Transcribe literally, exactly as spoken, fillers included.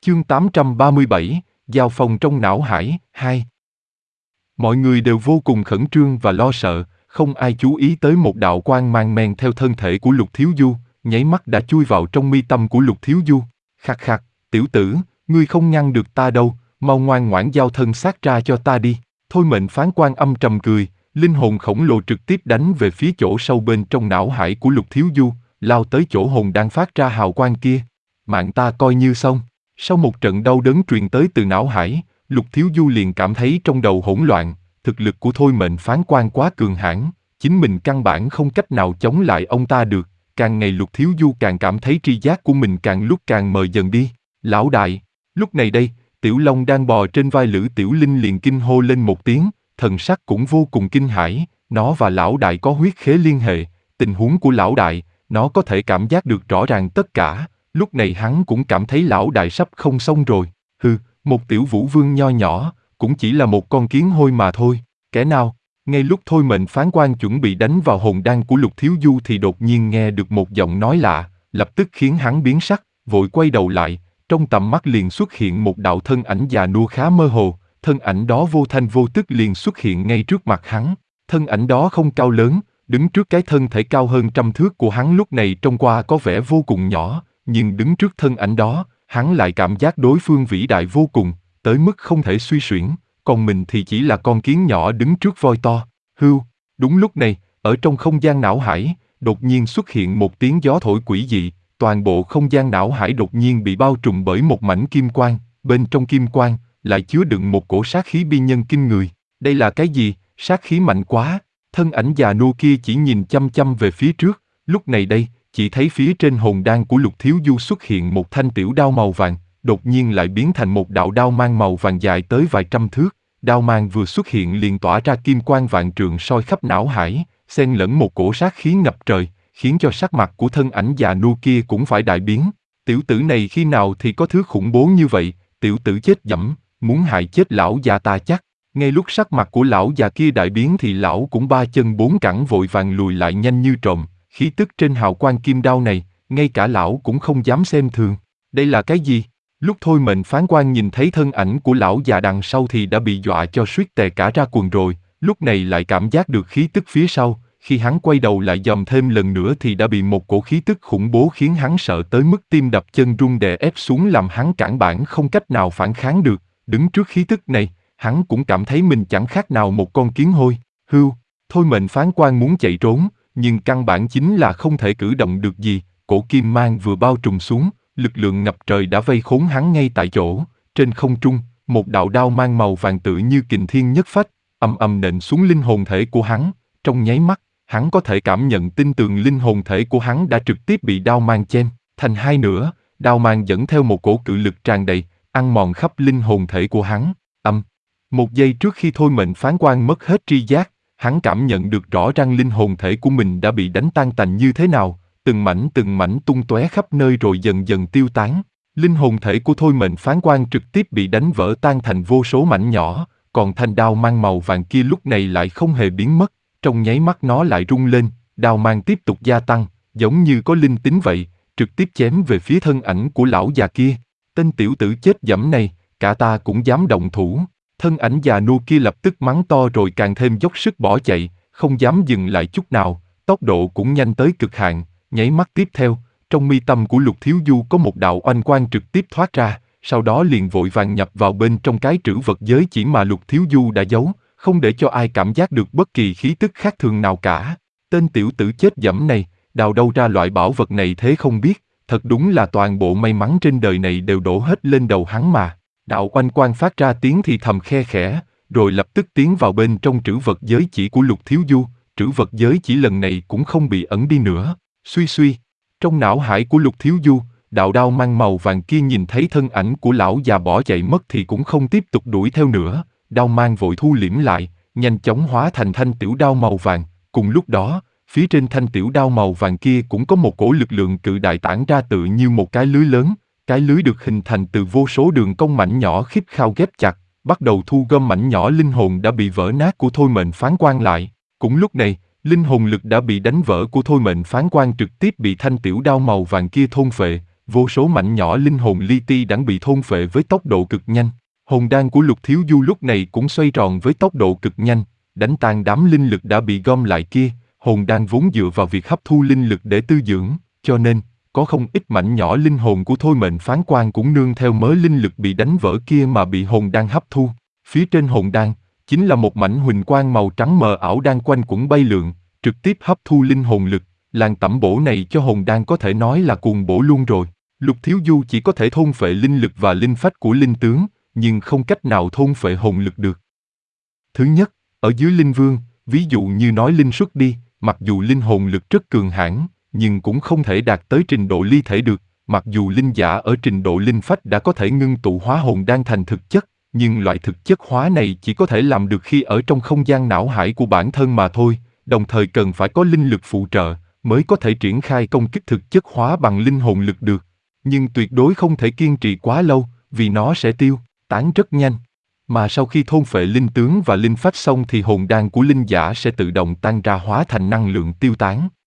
Chương tám trăm ba mươi bảy, Giao phong trong não hải, hai. Mọi người đều vô cùng khẩn trương và lo sợ, không ai chú ý tới một đạo quang mang men theo thân thể của Lục Thiếu Du, nháy mắt đã chui vào trong mi tâm của Lục Thiếu Du. Khạc khạc, tiểu tử, ngươi không ngăn được ta đâu, mau ngoan ngoãn giao thân xác ra cho ta đi. Thôi Mệnh Phán Quan âm trầm cười, linh hồn khổng lồ trực tiếp đánh về phía chỗ sâu bên trong não hải của Lục Thiếu Du, lao tới chỗ hồn đang phát ra hào quang kia. Mạng ta coi như xong. Sau một trận đau đớn truyền tới từ não hải, Lục Thiếu Du liền cảm thấy trong đầu hỗn loạn, thực lực của Thôi Mệnh Phán Quan quá cường hãn, chính mình căn bản không cách nào chống lại ông ta được. Càng ngày Lục Thiếu Du càng cảm thấy tri giác của mình càng lúc càng mờ dần đi. Lão đại, lúc này đây, Tiểu Long đang bò trên vai Lữ Tiểu Linh liền kinh hô lên một tiếng, thần sắc cũng vô cùng kinh hãi. Nó và lão đại có huyết khế liên hệ, tình huống của lão đại, nó có thể cảm giác được rõ ràng tất cả. Lúc này hắn cũng cảm thấy lão đại sắp không xong rồi. Hừ, một tiểu vũ vương nho nhỏ, cũng chỉ là một con kiến hôi mà thôi. Kẻ nào? Ngay lúc Thôi Mệnh Phán Quan chuẩn bị đánh vào hồn đan của Lục Thiếu Du thì đột nhiên nghe được một giọng nói lạ, lập tức khiến hắn biến sắc, vội quay đầu lại, trong tầm mắt liền xuất hiện một đạo thân ảnh già nua khá mơ hồ, thân ảnh đó vô thanh vô tức liền xuất hiện ngay trước mặt hắn. Thân ảnh đó không cao lớn, đứng trước cái thân thể cao hơn trăm thước của hắn lúc này trông qua có vẻ vô cùng nhỏ, nhưng đứng trước thân ảnh đó, hắn lại cảm giác đối phương vĩ đại vô cùng, tới mức không thể suy xuyển, còn mình thì chỉ là con kiến nhỏ đứng trước voi to. Hưu, đúng lúc này, ở trong không gian não hải, đột nhiên xuất hiện một tiếng gió thổi quỷ dị, toàn bộ không gian não hải đột nhiên bị bao trùm bởi một mảnh kim quang, bên trong kim quang lại chứa đựng một cổ sát khí bi nhân kinh người. Đây là cái gì? Sát khí mạnh quá. Thân ảnh già nua kia chỉ nhìn chăm chăm về phía trước, lúc này đây, chỉ thấy phía trên hồn đan của Lục Thiếu Du xuất hiện một thanh tiểu đao màu vàng, đột nhiên lại biến thành một đạo đao mang màu vàng dài tới vài trăm thước. Đao mang vừa xuất hiện liền tỏa ra kim quang vạn trượng soi khắp não hải, xen lẫn một cổ sát khí ngập trời, khiến cho sắc mặt của thân ảnh già nua kia cũng phải đại biến. Tiểu tử này khi nào thì có thứ khủng bố như vậy? Tiểu tử chết dẫm, muốn hại chết lão già ta chắc. Ngay lúc sắc mặt của lão già kia đại biến thì lão cũng ba chân bốn cẳng vội vàng lùi lại nhanh như trộm. Khí tức trên hào quang kim đao này, ngay cả lão cũng không dám xem thường. Đây là cái gì? Lúc Thôi Mệnh Phán Quan nhìn thấy thân ảnh của lão già đằng sau thì đã bị dọa cho suýt tè cả ra quần rồi, lúc này lại cảm giác được khí tức phía sau, khi hắn quay đầu lại dòm thêm lần nữa thì đã bị một cổ khí tức khủng bố khiến hắn sợ tới mức tim đập chân run đè ép xuống làm hắn cản bản không cách nào phản kháng được. Đứng trước khí tức này, hắn cũng cảm thấy mình chẳng khác nào một con kiến hôi. Hưu, Thôi Mệnh Phán Quan muốn chạy trốn, nhưng căn bản chính là không thể cử động được gì, cổ kim mang vừa bao trùm xuống, lực lượng ngập trời đã vây khốn hắn ngay tại chỗ. Trên không trung, một đạo đao mang màu vàng tự như kình thiên nhất phách, ầm ầm nện xuống linh hồn thể của hắn. Trong nháy mắt, hắn có thể cảm nhận tinh tường linh hồn thể của hắn đã trực tiếp bị đao mang chém thành hai nửa. Đao mang dẫn theo một cổ cự lực tràn đầy, ăn mòn khắp linh hồn thể của hắn. Âm. Một giây trước khi Thôi Mệnh Phán Quan mất hết tri giác, hắn cảm nhận được rõ ràng linh hồn thể của mình đã bị đánh tan tành như thế nào, từng mảnh từng mảnh tung tóe khắp nơi rồi dần dần tiêu tán. Linh hồn thể của Thôi Mệnh Phán Quan trực tiếp bị đánh vỡ tan thành vô số mảnh nhỏ, còn thanh đao mang màu vàng kia lúc này lại không hề biến mất, trong nháy mắt nó lại rung lên, đao mang tiếp tục gia tăng, giống như có linh tính vậy, trực tiếp chém về phía thân ảnh của lão già kia. Tên tiểu tử chết dẫm này, cả ta cũng dám động thủ. Thân ảnh già nua kia lập tức mắng to rồi càng thêm dốc sức bỏ chạy, không dám dừng lại chút nào, tốc độ cũng nhanh tới cực hạn. Nháy mắt tiếp theo, trong mi tâm của Lục Thiếu Du có một đạo oanh quang trực tiếp thoát ra, sau đó liền vội vàng nhập vào bên trong cái trữ vật giới chỉ mà Lục Thiếu Du đã giấu, không để cho ai cảm giác được bất kỳ khí tức khác thường nào cả. Tên tiểu tử chết dẫm này, đào đâu ra loại bảo vật này thế không biết, thật đúng là toàn bộ may mắn trên đời này đều đổ hết lên đầu hắn mà. Đạo oanh quang phát ra tiếng thì thầm khe khẽ, rồi lập tức tiến vào bên trong trữ vật giới chỉ của Lục Thiếu Du. Trữ vật giới chỉ lần này cũng không bị ẩn đi nữa. Suy suy, trong não hải của Lục Thiếu Du, đạo đao mang màu vàng kia nhìn thấy thân ảnh của lão già bỏ chạy mất thì cũng không tiếp tục đuổi theo nữa, đao mang vội thu liễm lại, nhanh chóng hóa thành thanh tiểu đao màu vàng. Cùng lúc đó, phía trên thanh tiểu đao màu vàng kia cũng có một cổ lực lượng cự đại tản ra tự như một cái lưới lớn, cái lưới được hình thành từ vô số đường cong mảnh nhỏ khít khao ghép chặt, bắt đầu thu gom mảnh nhỏ linh hồn đã bị vỡ nát của Thôi Mệnh Phán Quan lại. Cũng lúc này, linh hồn lực đã bị đánh vỡ của Thôi Mệnh Phán Quan trực tiếp bị thanh tiểu đao màu vàng kia thôn phệ, vô số mảnh nhỏ linh hồn li ti đãng bị thôn phệ với tốc độ cực nhanh. Hồn đan của Lục Thiếu Du lúc này cũng xoay tròn với tốc độ cực nhanh, đánh tan đám linh lực đã bị gom lại kia. Hồn đan vốn dựa vào việc hấp thu linh lực để tư dưỡng, cho nên, có không ít mảnh nhỏ linh hồn của Thôi Mệnh Phán Quan cũng nương theo mớ linh lực bị đánh vỡ kia mà bị hồn đan hấp thu. Phía trên hồn đan, chính là một mảnh huỳnh quang màu trắng mờ ảo đang quanh quẩn bay lượn, trực tiếp hấp thu linh hồn lực. Làn tẩm bổ này cho hồn đan có thể nói là cuồng bổ luôn rồi. Lục Thiếu Du chỉ có thể thôn phệ linh lực và linh phách của linh tướng, nhưng không cách nào thôn phệ hồn lực được. Thứ nhất, ở dưới linh vương, ví dụ như nói linh xuất đi, mặc dù linh hồn lực rất cường hãn, nhưng cũng không thể đạt tới trình độ ly thể được. Mặc dù linh giả ở trình độ linh phách đã có thể ngưng tụ hóa hồn đan thành thực chất, nhưng loại thực chất hóa này chỉ có thể làm được khi ở trong không gian não hải của bản thân mà thôi, đồng thời cần phải có linh lực phụ trợ, mới có thể triển khai công kích thực chất hóa bằng linh hồn lực được. Nhưng tuyệt đối không thể kiên trì quá lâu, vì nó sẽ tiêu tán rất nhanh. Mà sau khi thôn phệ linh tướng và linh phách xong thì hồn đan của linh giả sẽ tự động tan ra hóa thành năng lượng tiêu tán.